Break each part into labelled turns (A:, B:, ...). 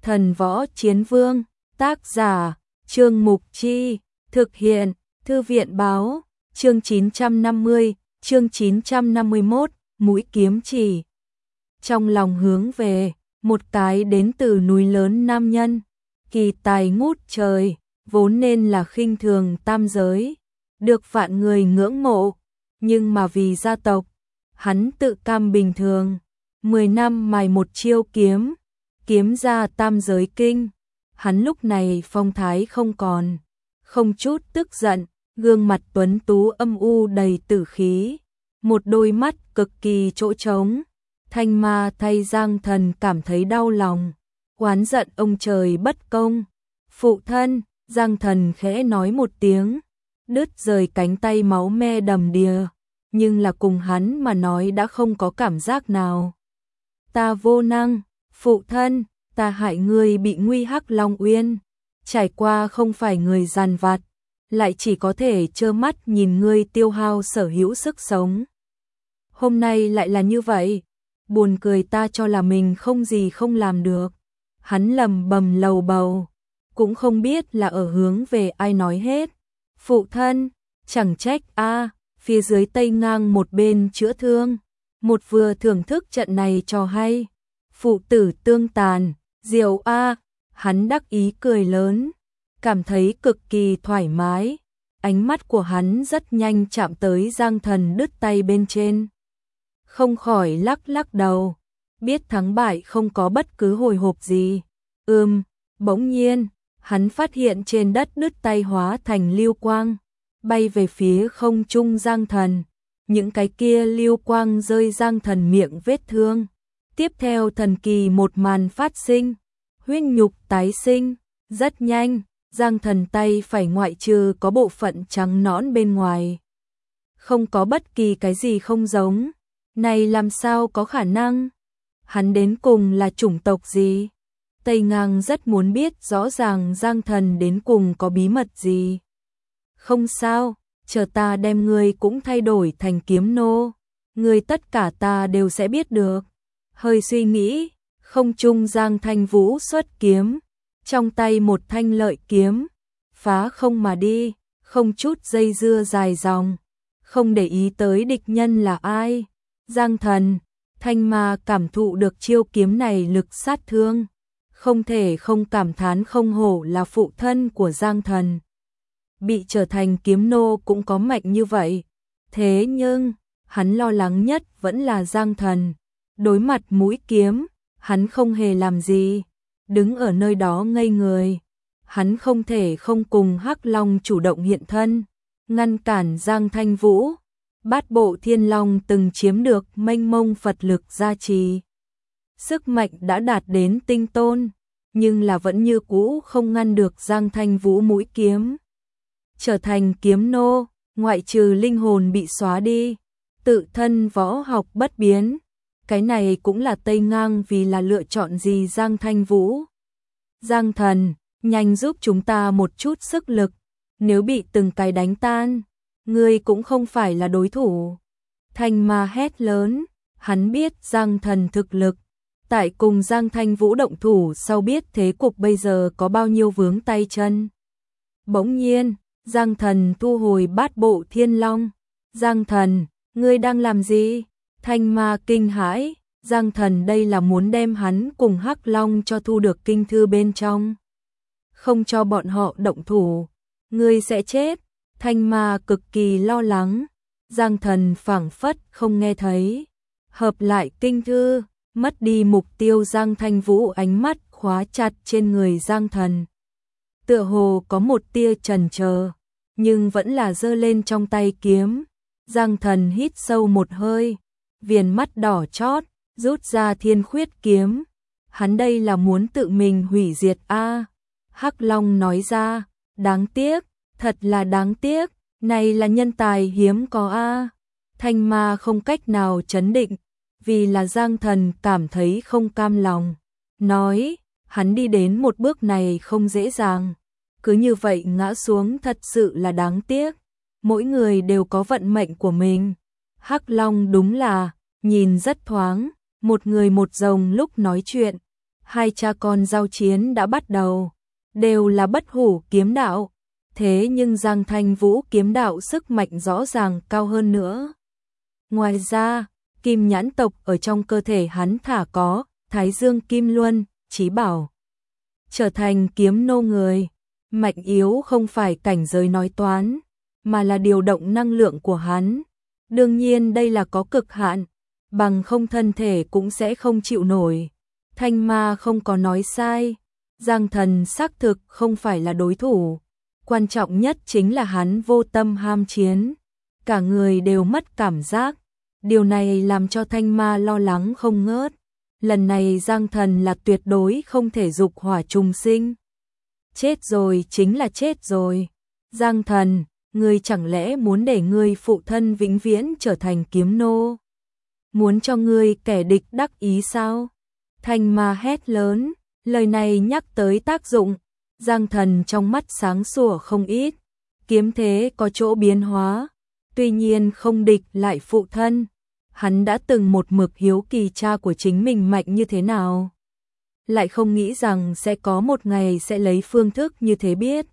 A: Thần Võ Chiến Vương, tác giả, Trương Mục Chi, thực hiện, Thư viện báo, chương 950, chương 951, mũi kiếm chỉ. Trong lòng hướng về, một cái đến từ núi lớn nam nhân, kỳ tài ngút trời, vốn nên là khinh thường tam giới, được vạn người ngưỡng mộ, nhưng mà vì gia tộc, hắn tự cam bình thường, 10 năm mài một chiêu kiếm, kiếm ra tam giới kinh. Hắn lúc này phong thái không còn, không chút tức giận, gương mặt tuấn tú âm u đầy tử khí, một đôi mắt cực kỳ chỗ trống. Thanh Ma thay Giang Thần cảm thấy đau lòng, oán giận ông trời bất công. Phụ thân, Giang Thần khẽ nói một tiếng, đứt rời cánh tay máu me đầm đìa, nhưng là cùng hắn mà nói đã không có cảm giác nào. Ta vô năng, phụ thân, ta hại ngươi bị nguy Hắc Long Uyên, trải qua không phải người giàn vặt, lại chỉ có thể trơ mắt nhìn ngươi tiêu hao sở hữu sức sống. Hôm nay lại là như vậy, buồn cười, ta cho là mình không gì không làm được. Hắn lầm bầm lầu bầu, cũng không biết là ở hướng về ai nói hết. Phụ thân, chẳng trách a. Phía dưới Tây Ngang một bên chữa thương, một vừa thưởng thức trận này cho hay. Phụ tử tương tàn, diệu a. Hắn đắc ý cười lớn, cảm thấy cực kỳ thoải mái. Ánh mắt của hắn rất nhanh chạm tới Giang Thần đứt tay bên trên, không khỏi lắc lắc đầu, biết thắng bại không có bất cứ hồi hộp gì. Bỗng nhiên, hắn phát hiện trên đất đứt tay hóa thành lưu quang, bay về phía không trung Giang Thần. Những cái kia lưu quang rơi Giang Thần miệng vết thương. Tiếp theo thần kỳ một màn phát sinh, huyết nhục tái sinh, rất nhanh, Giang Thần tay phải ngoại trừ có bộ phận trắng nõn bên ngoài, không có bất kỳ cái gì không giống. Này làm sao có khả năng? Hắn đến cùng là chủng tộc gì? Tây Ngang rất muốn biết rõ ràng Giang Thần đến cùng có bí mật gì. Không sao, chờ ta đem ngươi cũng thay đổi thành kiếm nô, ngươi tất cả ta đều sẽ biết được. Hơi suy nghĩ, không trung Giang Thanh Vũ xuất kiếm, trong tay một thanh lợi kiếm, phá không mà đi, không chút dây dưa dài dòng, không để ý tới địch nhân là ai. Giang Thần, Thanh Ma cảm thụ được chiêu kiếm này lực sát thương, không thể không cảm thán không hổ là phụ thân của Giang Thần. Bị trở thành kiếm nô cũng có mạnh như vậy. Thế nhưng, hắn lo lắng nhất vẫn là Giang Thần. Đối mặt mũi kiếm, hắn không hề làm gì, đứng ở nơi đó ngây người. Hắn không thể không cùng Hắc Long chủ động hiện thân, ngăn cản Giang Thanh Vũ. Bát bộ Thiên Long từng chiếm được mênh mông Phật lực gia trì, sức mạnh đã đạt đến tinh tôn, nhưng là vẫn như cũ không ngăn được Giang Thanh Vũ mũi kiếm. Trở thành kiếm nô, ngoại trừ linh hồn bị xóa đi, tự thân võ học bất biến. Cái này cũng là Tây Ngang vì là lựa chọn gì Giang Thanh Vũ. Giang Thần, nhanh giúp chúng ta một chút sức lực, nếu bị từng cái đánh tan, ngươi cũng không phải là đối thủ. Thanh Ma hét lớn, hắn biết Giang Thần thực lực, tại cùng Giang Thanh Vũ động thủ sau biết thế cục bây giờ có bao nhiêu vướng tay chân. Bỗng nhiên, Giang Thần thu hồi bát bộ Thiên Long. Giang Thần, ngươi đang làm gì? Thanh Ma kinh hãi, Giang Thần đây là muốn đem hắn cùng Hắc Long cho thu được kinh thư bên trong, không cho bọn họ động thủ, ngươi sẽ chết. Thanh Ma cực kỳ lo lắng, Giang Thần phảng phất không nghe thấy, hợp lại kinh thư, mất đi mục tiêu. Giang Thanh Vũ ánh mắt khóa chặt trên người Giang Thần, tựa hồ có một tia chần chờ, nhưng vẫn là giơ lên trong tay kiếm. Giang Thần hít sâu một hơi, viền mắt đỏ chót, rút ra Thiên Khuyết kiếm. Hắn đây là muốn tự mình hủy diệt a. Hắc Long nói ra, đáng tiếc, thật là đáng tiếc, này là nhân tài hiếm có a. Thanh Ma không cách nào trấn định, vì là Giang Thần cảm thấy không cam lòng, nói, hắn đi đến một bước này không dễ dàng, cứ như vậy ngã xuống thật sự là đáng tiếc. Mỗi người đều có vận mệnh của mình. Hắc Long đúng là nhìn rất thoáng, một người một rồng lúc nói chuyện. hai cha con giao chiến đã bắt đầu, đều là bất hủ kiếm đạo, thế nhưng Giang Thanh Vũ kiếm đạo sức mạnh rõ ràng cao hơn nữa. Ngoài ra, kim nhãn tộc ở trong cơ thể hắn thả có Thái Dương Kim Luân, chí bảo. Trở thành kiếm nô người, mạnh yếu không phải cảnh giới nói toán, mà là điều động năng lượng của hắn. Đương nhiên đây là có cực hạn, bằng không thân thể cũng sẽ không chịu nổi. Thanh Ma không có nói sai, Giang Thần xác thực không phải là đối thủ. Quan trọng nhất chính là hắn vô tâm ham chiến, cả người đều mất cảm giác. Điều này làm cho Thanh Ma lo lắng không ngớt. Lần này Giang Thần là tuyệt đối không thể dục hỏa trùng sinh. Chết rồi chính là chết rồi. Giang Thần, ngươi chẳng lẽ muốn để ngươi phụ thân vĩnh viễn trở thành kiếm nô? Muốn cho ngươi kẻ địch đắc ý sao? Thanh Ma hét lớn, lời này nhắc tới tác dụng. Giang Thần trong mắt sáng sủa không ít, kiếm thế có chỗ biến hóa, tuy nhiên không địch lại phụ thân. Hắn đã từng một mực hiếu kỳ cha của chính mình mạnh như thế nào, lại không nghĩ rằng sẽ có một ngày sẽ lấy phương thức như thế biết.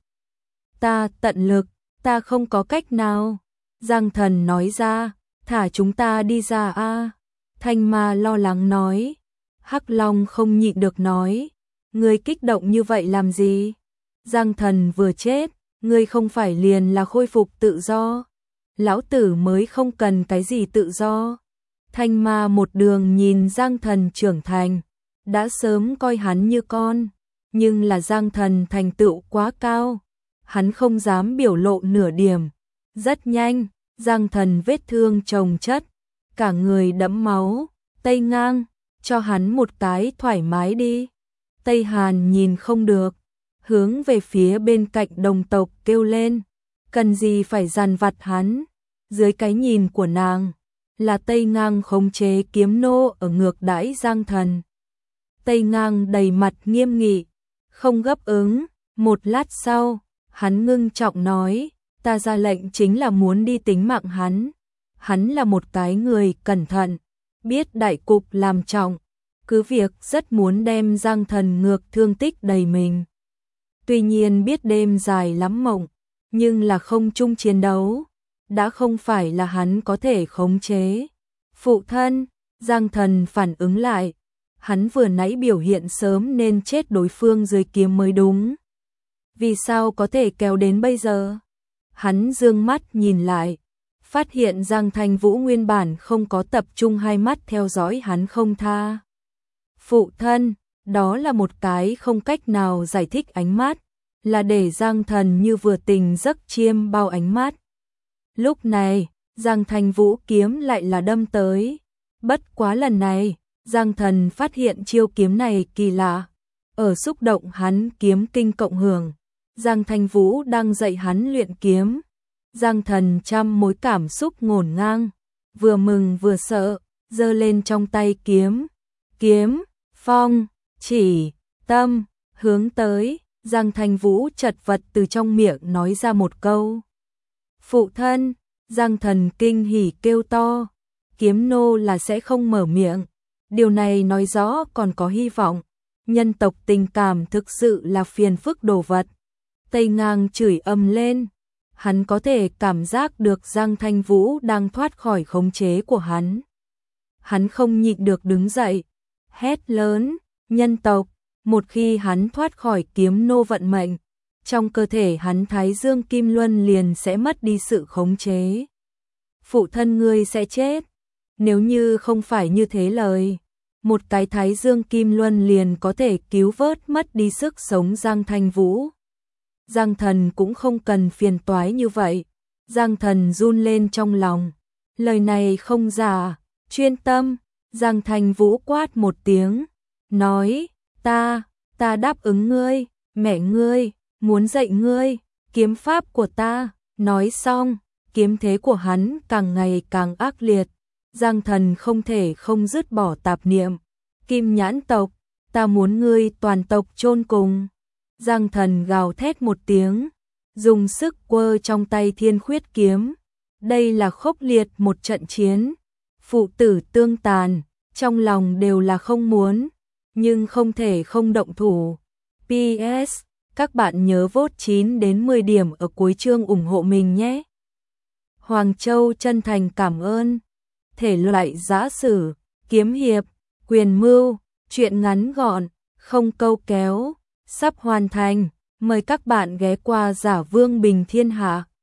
A: Ta tận lực, ta không có cách nào. Giang Thần nói ra, thả chúng ta đi ra a. Thanh Ma lo lắng nói. Hắc Long không nhịn được nói, ngươi kích động như vậy làm gì? Giang Thần vừa chết, ngươi không phải liền là khôi phục tự do. Lão tử mới không cần cái gì tự do. Thanh Ma một đường nhìn Giang Thần trưởng thành, đã sớm coi hắn như con, nhưng là Giang Thần thành tựu quá cao, hắn không dám biểu lộ nửa điểm. Rất nhanh, Giang Thần vết thương chồng chất, cả người đẫm máu. Tây Ngang, cho hắn một cái thoải mái đi. Tây Hàn nhìn không được, hướng về phía bên cạnh đồng tộc kêu lên, cần gì phải dằn vặt hắn. Dưới cái nhìn của nàng, là Tây Ngang khống chế kiếm nô ở ngược đãi Giang Thần. Tây Ngang đầy mặt nghiêm nghị, không gấp ứng. Một lát sau, hắn ngưng trọng nói, ta ra lệnh chính là muốn đi tính mạng hắn. Hắn là một cái người cẩn thận, biết đại cục làm trọng, cứ việc rất muốn đem Giang Thần ngược thương tích đầy mình. Tuy nhiên biết đêm dài lắm mộng, nhưng là không chung chiến đấu, đã không phải là hắn có thể khống chế. Phụ thân, Giang Thần phản ứng lại, hắn vừa nãy biểu hiện sớm nên chết đối phương dưới kiếm mới đúng. Vì sao có thể kéo đến bây giờ? Hắn dương mắt nhìn lại, phát hiện Giang Thanh Vũ nguyên bản không có tập trung hai mắt theo dõi hắn không tha. Phụ thân, đó là một cái không cách nào giải thích ánh mắt, là để Giang Thần như vừa tỉnh giấc chiêm bao ánh mắt. Lúc này, Giang Thanh Vũ kiếm lại là đâm tới. Bất quá lần này, Giang Thần phát hiện chiêu kiếm này kỳ lạ. Ở xúc động hắn kiếm kinh cộng hưởng, Giang Thanh Vũ đang dạy hắn luyện kiếm. Giang Thần trăm mối cảm xúc ngổn ngang, vừa mừng vừa sợ, giơ lên trong tay kiếm. Kiếm, phong, chỉ, tâm, hướng tới. Giang Thanh Vũ chật vật từ trong miệng nói ra một câu. Phụ thân, Giang Thần kinh hỉ kêu to. Kiếm nô là sẽ không mở miệng. Điều này nói rõ còn có hy vọng. Nhân tộc tình cảm thực sự là phiền phức đồ vật. Tây Ngang chửi ầm lên. Hắn có thể cảm giác được Giang Thanh Vũ đang thoát khỏi khống chế của hắn. Hắn không nhịn được đứng dậy, hét lớn, nhân tộc. Một khi hắn thoát khỏi kiếm nô vận mệnh, trong cơ thể hắn Thái Dương Kim Luân liền sẽ mất đi sự khống chế. Phụ thân ngươi sẽ chết. Nếu như không phải như thế lời, một cái Thái Dương Kim Luân liền có thể cứu vớt mất đi sức sống Giang Thanh Vũ. Giang Thần cũng không cần phiền toái như vậy. Giang Thần run lên trong lòng. Lời này không giả, chuyên tâm. Giang Thanh Vũ quát một tiếng, nói, ta đáp ứng ngươi, mẹ ngươi, muốn dạy ngươi, kiếm pháp của ta. Nói xong, kiếm thế của hắn càng ngày càng ác liệt. Giang Thần không thể không dứt bỏ tạp niệm. Kim nhãn tộc, ta muốn ngươi toàn tộc chôn cùng. Giang Thần gào thét một tiếng, dùng sức quơ trong tay Thiên Khuyết kiếm. Đây là khốc liệt một trận chiến, phụ tử tương tàn, trong lòng đều là không muốn. nhưng không thể không động thủ. PS, các bạn nhớ vote 9 đến 10 điểm ở cuối chương ủng hộ mình nhé. Hoàng Châu chân thành cảm ơn. Thể loại giã sử, kiếm hiệp, quyền mưu, truyện ngắn gọn, không câu kéo, sắp hoàn thành. Mời các bạn ghé qua Giả Vương Bình Thiên Hạ.